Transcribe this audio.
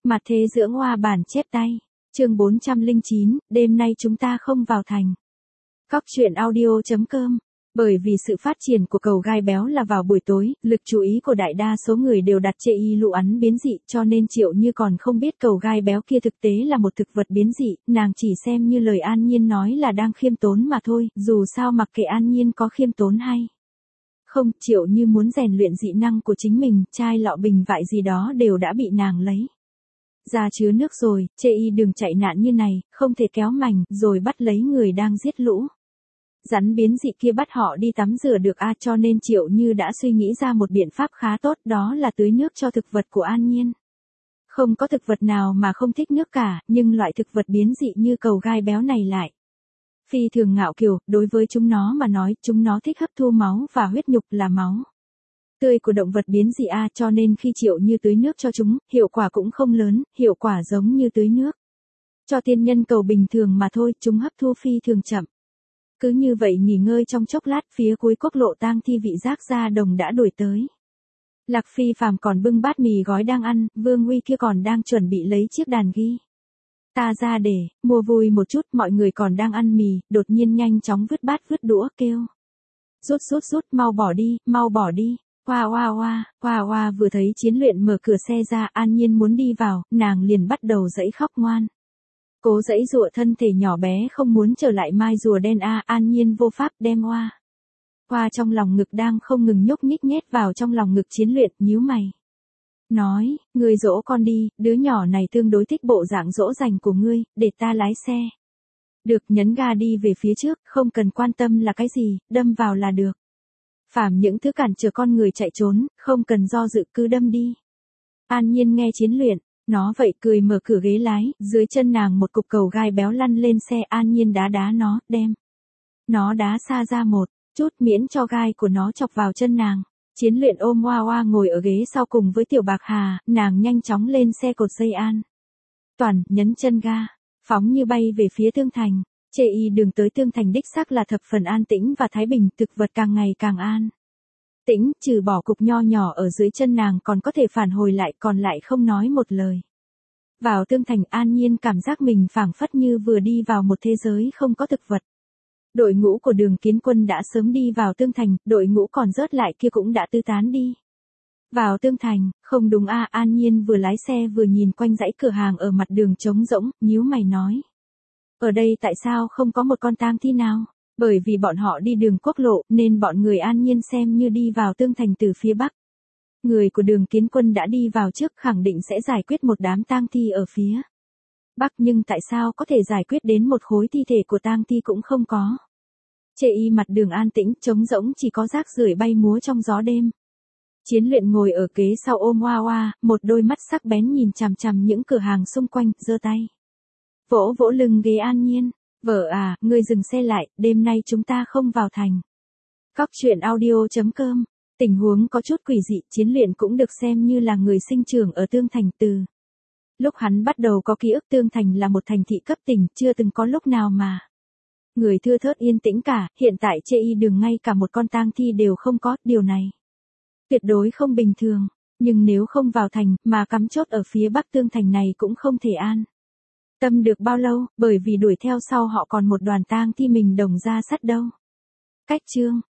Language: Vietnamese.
Mặt thế dưỡng hoa bản chép tay. Chương 409, đêm nay chúng ta không vào thành. Cóc truyện audio.com. Bởi vì sự phát triển của cầu gai béo là vào buổi tối, lực chú ý của đại đa số người đều đặt chê y lụ ắn biến dị, cho nên Triệu Như còn không biết cầu gai béo kia thực tế là một thực vật biến dị, nàng chỉ xem như lời An Nhiên nói là đang khiêm tốn mà thôi, dù sao mặc kệ An Nhiên có khiêm tốn hay không, Triệu Như muốn rèn luyện dị năng của chính mình, chai lọ bình vại gì đó đều đã bị nàng lấy ra chứa nước rồi, chê y đừng chạy nạn như này, không thể kéo mảnh, rồi bắt lấy người đang giết lũ rắn biến dị kia bắt họ đi tắm rửa được cho nên Triệu Như đã suy nghĩ ra một biện pháp khá tốt, đó là tưới nước cho thực vật của An Nhiên. Không có thực vật nào mà không thích nước cả, nhưng loại thực vật biến dị như cầu gai béo này lại phi thường ngạo kiều, đối với chúng nó mà nói, chúng nó thích hấp thu máu và huyết nhục là máu tươi của động vật biến dị cho nên khi Triệu Như tưới nước cho chúng, hiệu quả cũng không lớn, hiệu quả giống như tưới nước cho tiên nhân cầu bình thường mà thôi, chúng hấp thu phi thường chậm. Cứ như vậy nghỉ ngơi trong chốc lát, phía cuối quốc lộ Tang Thi Vị Giác Gia Đồng đã đuổi tới. Lạc Phi Phàm còn bưng bát mì gói đang ăn, Vương Uy kia còn đang chuẩn bị lấy chiếc đàn ghi ta ra để mua vui một chút, mọi người còn đang ăn mì, đột nhiên nhanh chóng vứt bát vứt đũa kêu. Rút, mau bỏ đi. Hoa vừa thấy Chiến Luyện mở cửa xe ra, An Nhiên muốn đi vào, nàng liền bắt đầu giãy khóc ngoan. Cố giãy giụa thân thể nhỏ bé không muốn trở lại mai rùa đen An Nhiên vô pháp đem Hoa trong lòng ngực đang không ngừng nhúc nhích nhét vào trong lòng ngực Chiến Luyện, nhíu mày. Nói, ngươi dỗ con đi, đứa nhỏ này tương đối thích bộ dạng dỗ dành của ngươi, để ta lái xe. Được, nhấn ga đi về phía trước, không cần quan tâm là cái gì, đâm vào là được. Phàm những thứ cản trở con người chạy trốn, không cần do dự cứ đâm đi. An Nhiên nghe Chiến Luyện nó vậy cười mở cửa ghế lái, dưới chân nàng một cục cầu gai béo lăn lên xe, An Nhiên đá nó, đem nó đá xa ra một chút miễn cho gai của nó chọc vào chân nàng. Chiến Luyện ôm Hoa ngồi ở ghế sau cùng với Tiểu Bạc Hà, nàng nhanh chóng lên xe cột dây an toàn, nhấn chân ga, phóng như bay về phía Tương Thành. Chê y đường tới Tương Thành đích xác là thập phần an tĩnh và thái bình, thực vật càng ngày càng an tĩnh, trừ bỏ cục nho nhỏ ở dưới chân nàng còn có thể phản hồi lại, còn lại không nói một lời. Vào Tương Thành, An Nhiên cảm giác mình phảng phất như vừa đi vào một thế giới không có thực vật. Đội ngũ của Đường Kiến Quân đã sớm đi vào Tương Thành, đội ngũ còn rớt lại kia cũng đã tứ tán đi vào Tương Thành. Không đúng An Nhiên vừa lái xe vừa nhìn quanh dãy cửa hàng ở mặt đường trống rỗng, nhíu mày nói. Ở đây tại sao không có một con tang thi nào? Bởi vì bọn họ đi đường quốc lộ, nên bọn người An Nhiên xem như đi vào Tương Thành từ phía bắc. Người của Đường Kiến Quân đã đi vào trước, khẳng định sẽ giải quyết một đám tang thi ở phía bắc, nhưng tại sao có thể giải quyết đến một khối thi thể của tang thi cũng không có. Chê y mặt đường an tĩnh, trống rỗng, chỉ có rác rưởi bay múa trong gió đêm. Chiến Luyện ngồi ở ghế sau ôm Hoa, một đôi mắt sắc bén nhìn chằm chằm những cửa hàng xung quanh, giơ tay vỗ lưng ghế An Nhiên. Vợ ngươi dừng xe lại, đêm nay chúng ta không vào thành. Cóc truyện audio.com. Tình huống có chút quỷ dị, Chiến Luyện cũng được xem như là người sinh trưởng ở Tương Thành từ lúc hắn bắt đầu có ký ức. Tương Thành là một thành thị cấp tỉnh, chưa từng có lúc nào mà người thưa thớt yên tĩnh cả, hiện tại chê y đường ngay cả một con tang thi đều không có, điều này tuyệt đối không bình thường, nhưng nếu không vào thành, mà cắm chốt ở phía bắc Tương Thành này cũng không thể an tâm được bao lâu, bởi vì đuổi theo sau họ còn một đoàn tang thi mình đồng ra sắt đâu. Cách chương